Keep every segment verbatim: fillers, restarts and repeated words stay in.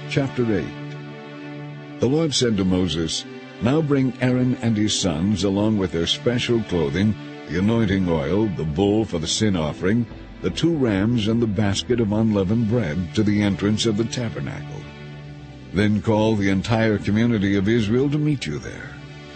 Chapter eight. The Lord said to Moses, "Now bring Aaron and his sons, along with their special clothing, the anointing oil, the bull for the sin offering, the two rams, and the basket of unleavened bread, to the entrance of the tabernacle. Then call the entire community of Israel to meet you there."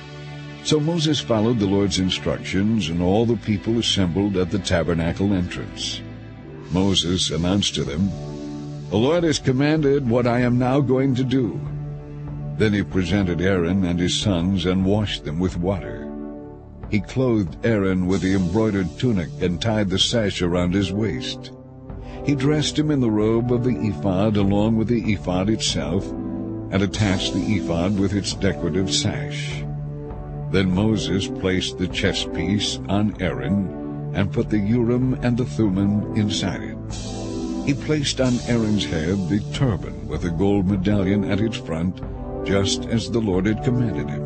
So Moses followed the Lord's instructions, and all the people assembled at the tabernacle entrance. Moses announced to them, "The Lord has commanded what I am now going to do." Then he presented Aaron and his sons and washed them with water. He clothed Aaron with the embroidered tunic and tied the sash around his waist. He dressed him in the robe of the ephod along with the ephod itself, and attached the ephod with its decorative sash. Then Moses placed the chest piece on Aaron and put the Urim and the Thummim inside it. He placed on Aaron's head the turban with a gold medallion at its front, just as the Lord had commanded him.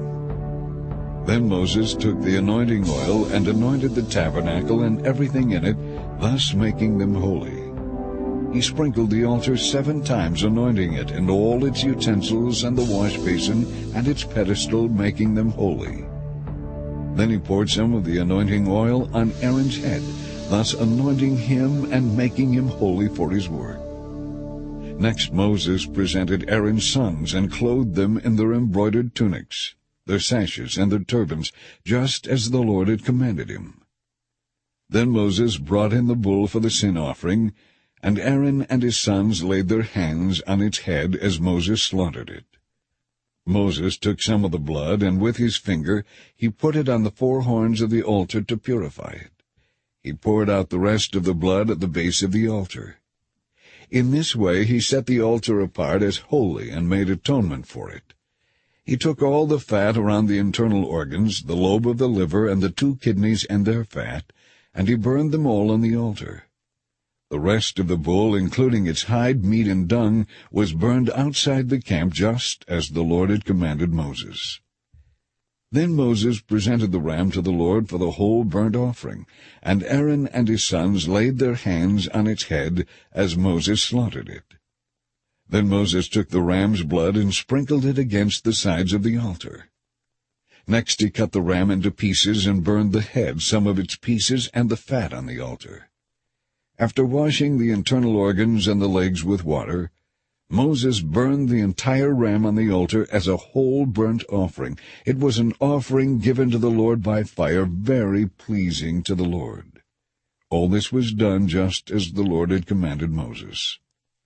Then Moses took the anointing oil and anointed the tabernacle and everything in it, thus making them holy. He sprinkled the altar seven times, anointing it and all its utensils and the wash basin and its pedestal, making them holy. Then he poured some of the anointing oil on Aaron's head, thus anointing him and making him holy for his work. Next Moses presented Aaron's sons and clothed them in their embroidered tunics, their sashes and their turbans, just as the Lord had commanded him. Then Moses brought in the bull for the sin offering, and Aaron and his sons laid their hands on its head as Moses slaughtered it. Moses took some of the blood, and with his finger he put it on the four horns of the altar to purify it. He poured out the rest of the blood at the base of the altar. In this way he set the altar apart as holy and made atonement for it. He took all the fat around the internal organs, the lobe of the liver and the two kidneys and their fat, and he burned them all on the altar. The rest of the bull, including its hide, meat, and dung, was burned outside the camp, just as the Lord had commanded Moses. Then Moses presented the ram to the Lord for the whole burnt offering, and Aaron and his sons laid their hands on its head as Moses slaughtered it. Then Moses took the ram's blood and sprinkled it against the sides of the altar. Next he cut the ram into pieces and burned the head, some of its pieces, and the fat on the altar. After washing the internal organs and the legs with water, Moses burned the entire ram on the altar as a whole burnt offering. It was an offering given to the Lord by fire, very pleasing to the Lord. All this was done just as the Lord had commanded Moses.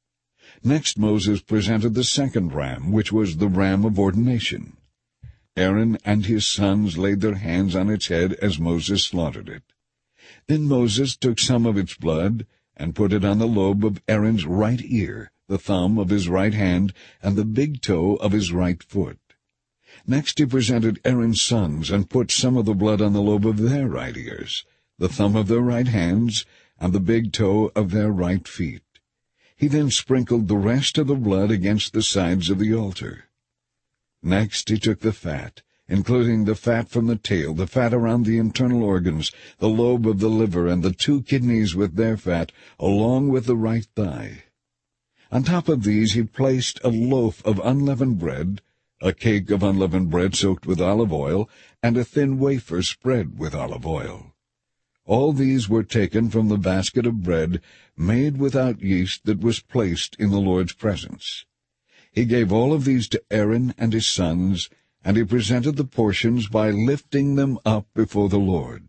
Next Moses presented the second ram, which was the ram of ordination. Aaron and his sons laid their hands on its head as Moses slaughtered it. Then Moses took some of its blood and put it on the lobe of Aaron's right ear, the thumb of his right hand, and the big toe of his right foot. Next he presented Aaron's sons and put some of the blood on the lobe of their right ears, the thumb of their right hands, and the big toe of their right feet. He then sprinkled the rest of the blood against the sides of the altar. Next he took the fat, including the fat from the tail, the fat around the internal organs, the lobe of the liver, and the two kidneys with their fat, along with the right thigh. On top of these he placed a loaf of unleavened bread, a cake of unleavened bread soaked with olive oil, and a thin wafer spread with olive oil. All these were taken from the basket of bread made without yeast that was placed in the Lord's presence. He gave all of these to Aaron and his sons, and he presented the portions by lifting them up before the Lord.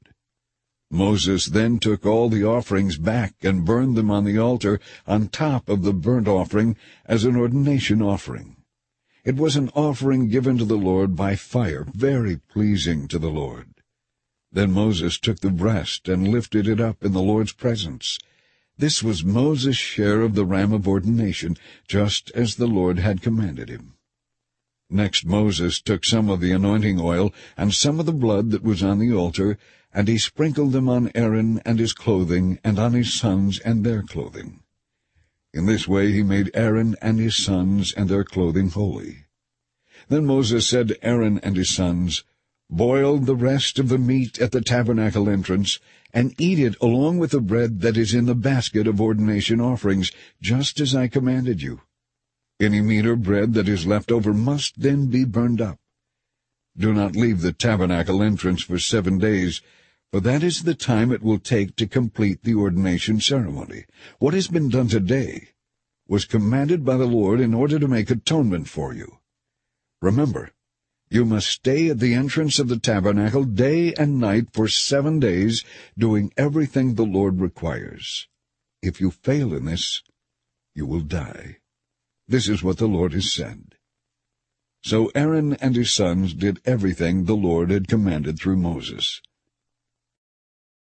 Moses then took all the offerings back and burned them on the altar on top of the burnt offering as an ordination offering. It was an offering given to the Lord by fire, very pleasing to the Lord. Then Moses took the breast and lifted it up in the Lord's presence. This was Moses' share of the ram of ordination, just as the Lord had commanded him. Next Moses took some of the anointing oil and some of the blood that was on the altar, and he sprinkled them on Aaron and his clothing, and on his sons and their clothing. In this way he made Aaron and his sons and their clothing holy. Then Moses said to Aaron and his sons, "Boil the rest of the meat at the tabernacle entrance, and eat it along with the bread that is in the basket of ordination offerings, just as I commanded you. Any meat or bread that is left over must then be burned up. Do not leave the tabernacle entrance for seven days, for that is the time it will take to complete the ordination ceremony. What has been done today was commanded by the Lord in order to make atonement for you. Remember, you must stay at the entrance of the tabernacle day and night for seven days, doing everything the Lord requires. If you fail in this, you will die. This is what the Lord has said." So Aaron and his sons did everything the Lord had commanded through Moses.